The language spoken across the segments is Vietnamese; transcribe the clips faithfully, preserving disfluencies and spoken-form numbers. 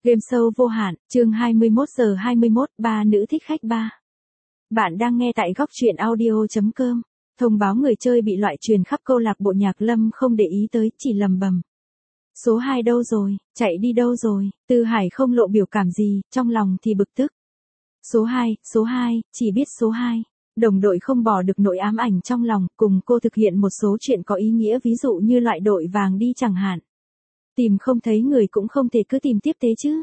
Game show vô hạn, chương hai mươi mốt giờ hai mươi mốt, ba nữ thích khách ba. Bạn đang nghe tại góc truyện audio chấm com. Thông báo người chơi bị loại truyền khắp câu lạc bộ Nhạc Lâm không để ý tới, chỉ lầm bầm. Số hai đâu rồi, chạy đi đâu rồi, Tư Hải không lộ biểu cảm gì, trong lòng thì bực tức. Số hai, số hai, chỉ biết số hai. Đồng đội không bỏ được nỗi ám ảnh trong lòng, cùng cô thực hiện một số chuyện có ý nghĩa, ví dụ như loại đội vàng đi chẳng hạn. Tìm không thấy người cũng không thể cứ tìm tiếp tế chứ.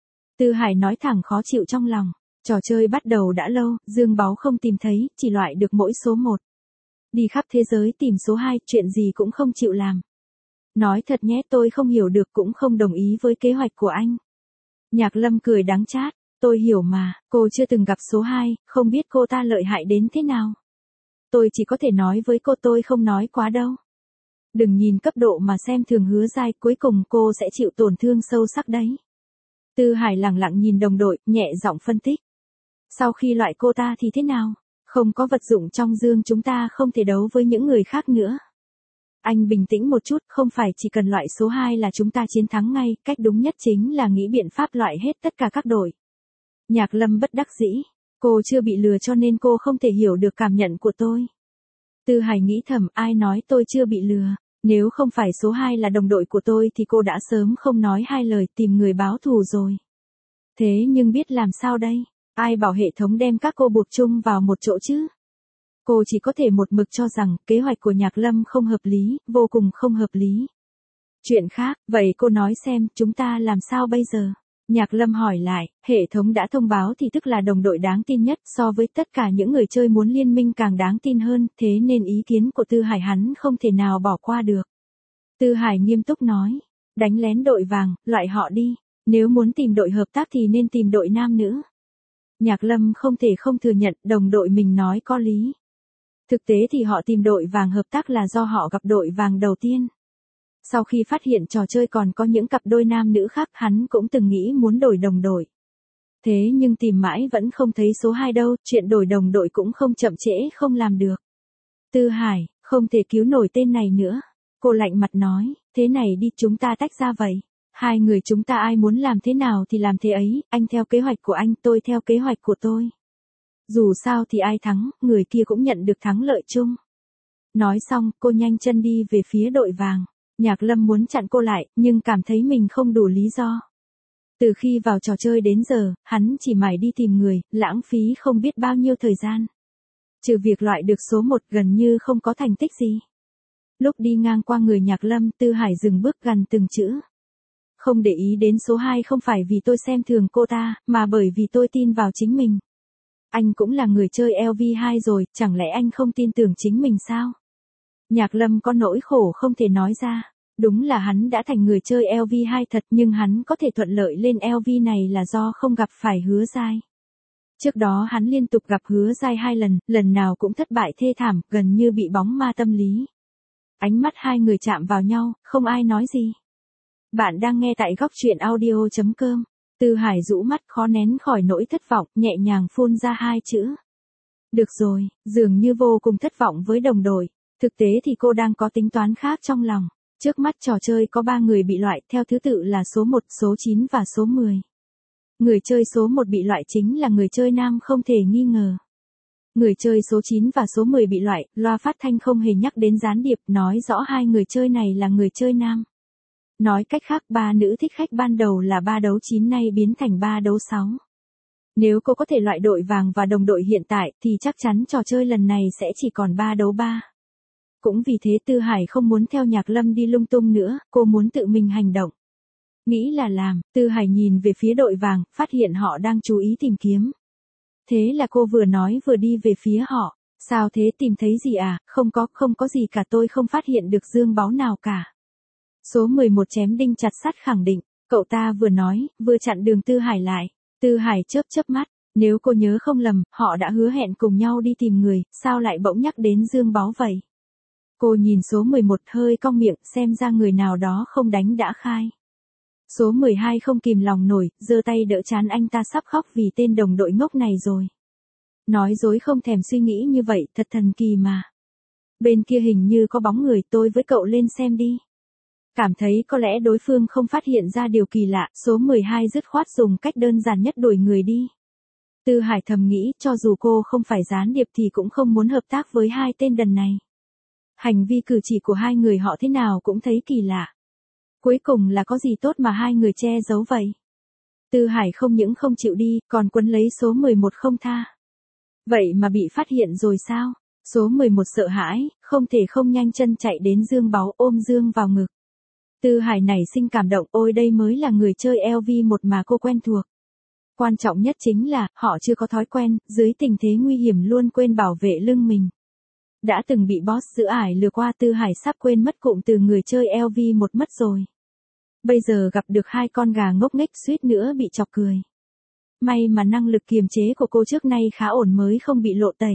Tư Hải nói thẳng khó chịu trong lòng. Trò chơi bắt đầu đã lâu, dương báu không tìm thấy, chỉ loại được mỗi số một. Đi khắp thế giới tìm số hai, chuyện gì cũng không chịu làm. Nói thật nhé, tôi không hiểu được cũng không đồng ý với kế hoạch của anh. Nhạc Lâm cười đắng chát. Tôi hiểu mà, cô chưa từng gặp số hai, không biết cô ta lợi hại đến thế nào. Tôi chỉ có thể nói với cô, tôi không nói quá đâu. Đừng nhìn cấp độ mà xem thường Hứa Giai, cuối cùng cô sẽ chịu tổn thương sâu sắc đấy. Tư Hải lặng lặng nhìn đồng đội, nhẹ giọng phân tích. Sau khi loại cô ta thì thế nào? Không có vật dụng trong dương, chúng ta không thể đấu với những người khác nữa. Anh bình tĩnh một chút, không phải chỉ cần loại số hai là chúng ta chiến thắng ngay, cách đúng nhất chính là nghĩ biện pháp loại hết tất cả các đội. Nhạc Lâm bất đắc dĩ. Cô chưa bị lừa cho nên cô không thể hiểu được cảm nhận của tôi. Tư Hải nghĩ thầm, ai nói tôi chưa bị lừa. Nếu không phải số hai là đồng đội của tôi thì cô đã sớm không nói hai lời tìm người báo thù rồi. Thế nhưng biết làm sao đây? Ai bảo hệ thống đem các cô buộc chung vào một chỗ chứ? Cô chỉ có thể một mực cho rằng kế hoạch của Nhạc Lâm không hợp lý, vô cùng không hợp lý. Chuyện khác, vậy cô nói xem chúng ta làm sao bây giờ? Nhạc Lâm hỏi lại, hệ thống đã thông báo thì tức là đồng đội đáng tin nhất, so với tất cả những người chơi muốn liên minh càng đáng tin hơn, thế nên ý kiến của Tư Hải hắn không thể nào bỏ qua được. Tư Hải nghiêm túc nói, đánh lén đội vàng, loại họ đi, nếu muốn tìm đội hợp tác thì nên tìm đội nam nữ. Nhạc Lâm không thể không thừa nhận đồng đội mình nói có lý. Thực tế thì họ tìm đội vàng hợp tác là do họ gặp đội vàng đầu tiên. Sau khi phát hiện trò chơi còn có những cặp đôi nam nữ khác, hắn cũng từng nghĩ muốn đổi đồng đội. Thế nhưng tìm mãi vẫn không thấy số hai đâu, chuyện đổi đồng đội cũng không chậm trễ không làm được. Tư Hải, không thể cứu nổi tên này nữa. Cô lạnh mặt nói, thế này đi, chúng ta tách ra vậy. Hai người chúng ta ai muốn làm thế nào thì làm thế ấy, anh theo kế hoạch của anh, tôi theo kế hoạch của tôi. Dù sao thì ai thắng, người kia cũng nhận được thắng lợi chung. Nói xong, cô nhanh chân đi về phía đội vàng. Nhạc Lâm muốn chặn cô lại, nhưng cảm thấy mình không đủ lý do. Từ khi vào trò chơi đến giờ, hắn chỉ mải đi tìm người, lãng phí không biết bao nhiêu thời gian. Trừ việc loại được số một gần như không có thành tích gì. Lúc đi ngang qua người Nhạc Lâm, Tư Hải dừng bước gần từng chữ. Không để ý đến số hai không phải vì tôi xem thường cô ta, mà bởi vì tôi tin vào chính mình. Anh cũng là người chơi L V hai rồi, chẳng lẽ anh không tin tưởng chính mình sao? Nhạc Lâm có nỗi khổ không thể nói ra. Đúng là hắn đã thành người chơi L V hai thật, nhưng hắn có thể thuận lợi lên L V này là do không gặp phải Hứa Giai. Trước đó hắn liên tục gặp Hứa Giai hai lần, lần nào cũng thất bại thê thảm, gần như bị bóng ma tâm lý. Ánh mắt hai người chạm vào nhau, không ai nói gì. Bạn đang nghe tại góc truyện audio chấm com. Tư Hải rũ mắt khó nén khỏi nỗi thất vọng, nhẹ nhàng phun ra hai chữ. Được rồi, dường như vô cùng thất vọng với đồng đội. Thực tế thì cô đang có tính toán khác trong lòng. Trước mắt trò chơi có ba người bị loại, theo thứ tự là số một, số chín và số mười. Người chơi số một bị loại chính là người chơi nam không thể nghi ngờ. Người chơi số chín và số mười bị loại, loa phát thanh không hề nhắc đến gián điệp, nói rõ hai người chơi này là người chơi nam. Nói cách khác, ba nữ thích khách ban đầu là ba đấu chín nay biến thành ba đấu sáu. Nếu cô có thể loại đội vàng và đồng đội hiện tại thì chắc chắn trò chơi lần này sẽ chỉ còn ba đấu ba. Cũng vì thế Tư Hải không muốn theo Nhạc Lâm đi lung tung nữa, cô muốn tự mình hành động. Nghĩ là làm, Tư Hải nhìn về phía đội vàng, phát hiện họ đang chú ý tìm kiếm. Thế là cô vừa nói vừa đi về phía họ. Sao thế, tìm thấy gì à? Không có, không có gì cả, tôi không phát hiện được dương báu nào cả. Số mười một chém đinh chặt sắt khẳng định, cậu ta vừa nói, vừa chặn đường Tư Hải lại. Tư Hải chớp chớp mắt, nếu cô nhớ không lầm, họ đã hứa hẹn cùng nhau đi tìm người, sao lại bỗng nhắc đến dương báu vậy? Cô nhìn số mười một hơi cong miệng, xem ra người nào đó không đánh đã khai. Số mười hai không kìm lòng nổi, giơ tay đỡ trán, anh ta sắp khóc vì tên đồng đội ngốc này rồi. Nói dối không thèm suy nghĩ như vậy, thật thần kỳ mà. Bên kia hình như có bóng người, tôi với cậu lên xem đi. Cảm thấy có lẽ đối phương không phát hiện ra điều kỳ lạ, số mười hai dứt khoát dùng cách đơn giản nhất đuổi người đi. Tư Hải thầm nghĩ, cho dù cô không phải gián điệp thì cũng không muốn hợp tác với hai tên đần này. Hành vi cử chỉ của hai người họ thế nào cũng thấy kỳ lạ. Cuối cùng là có gì tốt mà hai người che giấu vậy? Tư Hải không những không chịu đi, còn quấn lấy số mười một không tha. Vậy mà bị phát hiện rồi sao? Số mười một sợ hãi, không thể không nhanh chân chạy đến Dương Báu ôm Dương vào ngực. Tư Hải nảy sinh cảm động, ôi đây mới là người chơi lờ vê một mà cô quen thuộc. Quan trọng nhất chính là, họ chưa có thói quen, dưới tình thế nguy hiểm luôn quên bảo vệ lưng mình. Đã từng bị boss giữ ải lừa qua, Tư Hải sắp quên mất cụm từ người chơi lờ vê một mất rồi. Bây giờ gặp được hai con gà ngốc nghếch suýt nữa bị chọc cười. May mà năng lực kiềm chế của cô trước nay khá ổn mới không bị lộ tẩy.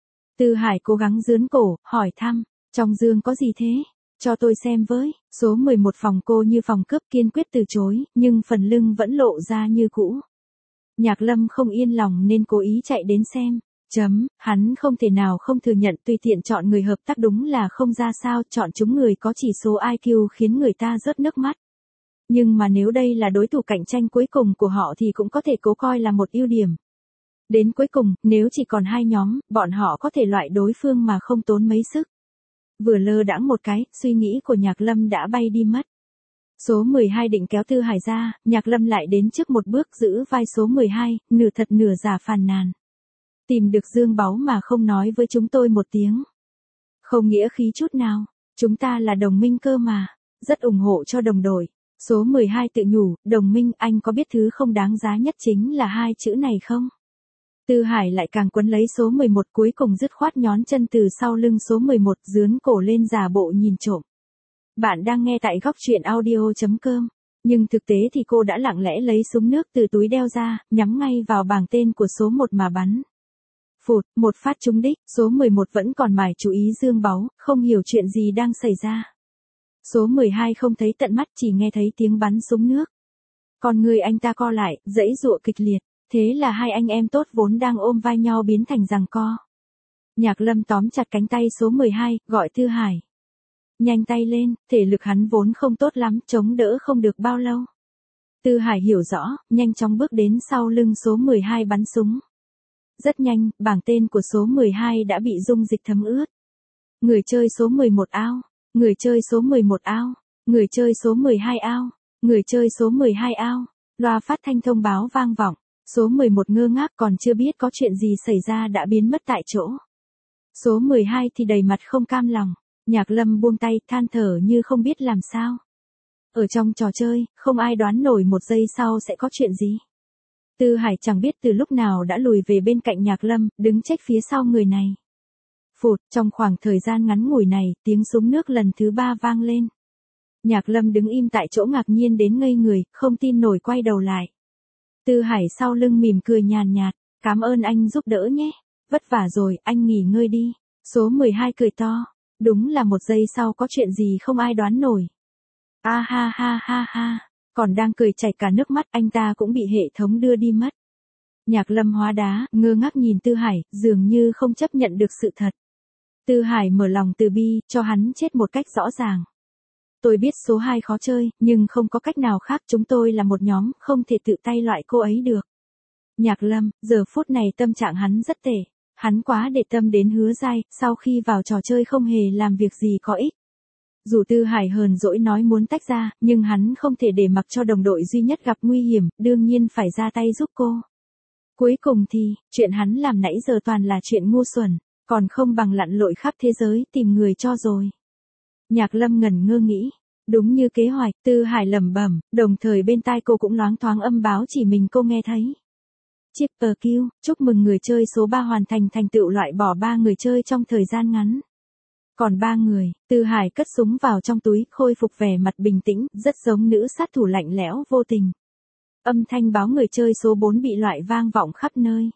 Tư Hải cố gắng dướn cổ, hỏi thăm, trong Dương có gì thế? Cho tôi xem với, số mười một phòng cô như phòng cướp kiên quyết từ chối, nhưng phần lưng vẫn lộ ra như cũ. Nhạc Lâm không yên lòng nên cố ý chạy đến xem. Chấm, hắn không thể nào không thừa nhận tùy tiện chọn người hợp tác đúng là không ra sao, chọn chúng người có chỉ số i kiu khiến người ta rớt nước mắt. Nhưng mà nếu đây là đối thủ cạnh tranh cuối cùng của họ thì cũng có thể cố coi là một ưu điểm. Đến cuối cùng, nếu chỉ còn hai nhóm, bọn họ có thể loại đối phương mà không tốn mấy sức. Vừa lơ đãng một cái, suy nghĩ của Nhạc Lâm đã bay đi mất. Số mười hai định kéo Tư Hải ra, Nhạc Lâm lại đến trước một bước giữ vai số mười hai, nửa thật nửa giả phàn nàn. Tìm được Dương Báu mà không nói với chúng tôi một tiếng. Không nghĩa khí chút nào, chúng ta là đồng minh cơ mà, rất ủng hộ cho đồng đội. Số mười hai tự nhủ, đồng minh, anh có biết thứ không đáng giá nhất chính là hai chữ này không? Tư Hải lại càng quấn lấy số mười một, cuối cùng dứt khoát nhón chân từ sau lưng số mười một, dướn cổ lên giả bộ nhìn trộm. Bạn đang nghe tại góc truyện audio chấm com. Nhưng thực tế thì cô đã lặng lẽ lấy súng nước từ túi đeo ra, nhắm ngay vào bảng tên của số một mà bắn. Phụt, một phát trúng đích, số mười một vẫn còn mải chú ý Dương Báu, không hiểu chuyện gì đang xảy ra. Số mười hai không thấy tận mắt, chỉ nghe thấy tiếng bắn súng nước. Còn người anh ta co lại, giãy giụa kịch liệt, thế là hai anh em tốt vốn đang ôm vai nhau biến thành giằng co. Nhạc Lâm tóm chặt cánh tay số mười hai, gọi Tư Hải. Nhanh tay lên, thể lực hắn vốn không tốt lắm, chống đỡ không được bao lâu. Tư Hải hiểu rõ, nhanh chóng bước đến sau lưng số mười hai bắn súng. Rất nhanh, bảng tên của số mười hai đã bị dung dịch thấm ướt. Người chơi số mười một ao, người chơi số mười một ao, người chơi số mười hai ao, người chơi số mười hai ao. Loa phát thanh thông báo vang vọng, số mười một ngơ ngác còn chưa biết có chuyện gì xảy ra đã biến mất tại chỗ. Số mười hai thì đầy mặt không cam lòng, Nhạc Lâm buông tay than thở như không biết làm sao. Ở trong trò chơi, không ai đoán nổi một giây sau sẽ có chuyện gì. Tư Hải chẳng biết từ lúc nào đã lùi về bên cạnh Nhạc Lâm, đứng trách phía sau người này. Phụt, trong khoảng thời gian ngắn ngủi này, tiếng súng nước lần thứ ba vang lên. Nhạc Lâm đứng im tại chỗ ngạc nhiên đến ngây người, không tin nổi quay đầu lại. Tư Hải sau lưng mỉm cười nhàn nhạt, cảm ơn anh giúp đỡ nhé, vất vả rồi, anh nghỉ ngơi đi. Số mười hai cười to, đúng là một giây sau có chuyện gì không ai đoán nổi. A ha ha ha ha, còn đang cười chảy cả nước mắt, anh ta cũng bị hệ thống đưa đi mất. Nhạc Lâm hóa đá, ngơ ngác nhìn Tư Hải, dường như không chấp nhận được sự thật. Tư Hải mở lòng từ bi, cho hắn chết một cách rõ ràng. Tôi biết số hai khó chơi, nhưng không có cách nào khác, chúng tôi là một nhóm, không thể tự tay loại cô ấy được. Nhạc Lâm, giờ phút này tâm trạng hắn rất tệ. Hắn quá để tâm đến Hứa Giai, sau khi vào trò chơi không hề làm việc gì có ích. Dù Tư Hải hờn dỗi nói muốn tách ra, nhưng hắn không thể để mặc cho đồng đội duy nhất gặp nguy hiểm, đương nhiên phải ra tay giúp cô. Cuối cùng thì, chuyện hắn làm nãy giờ toàn là chuyện ngu xuẩn, còn không bằng lặn lội khắp thế giới tìm người cho rồi. Nhạc Lâm ngẩn ngơ nghĩ, đúng như kế hoạch, Tư Hải lẩm bẩm, đồng thời bên tai cô cũng loáng thoáng âm báo chỉ mình cô nghe thấy. Triple kill, chúc mừng người chơi số ba hoàn thành thành tựu loại bỏ ba người chơi trong thời gian ngắn. Còn ba người, Tư Hải cất súng vào trong túi, khôi phục vẻ mặt bình tĩnh, rất giống nữ sát thủ lạnh lẽo vô tình. Âm thanh báo người chơi số bốn bị loại vang vọng khắp nơi.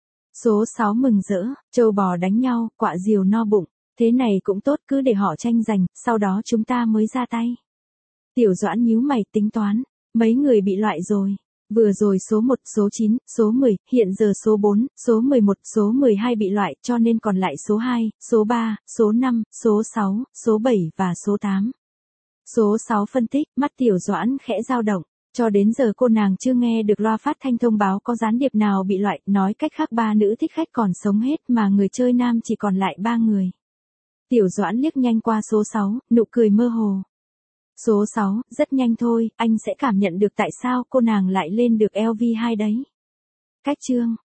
Số sáu mừng rỡ, trâu bò đánh nhau, quạ diều no bụng, thế này cũng tốt, cứ để họ tranh giành, sau đó chúng ta mới ra tay. Tiểu Doãn nhíu mày tính toán, mấy người bị loại rồi. Vừa rồi số một, số chín, số mười, hiện giờ số bốn, số mười một, số mười hai bị loại, cho nên còn lại số hai, số ba, số năm, số sáu, số bảy và số tám. Số sáu phân tích, mắt Tiểu Doãn khẽ dao động. Cho đến giờ cô nàng chưa nghe được loa phát thanh thông báo có gián điệp nào bị loại, nói cách khác ba nữ thích khách còn sống hết mà người chơi nam chỉ còn lại ba người. Tiểu Doãn liếc nhanh qua số sáu, nụ cười mơ hồ. Số sáu, rất nhanh thôi, anh sẽ cảm nhận được tại sao cô nàng lại lên được L V hai đấy. Cách chương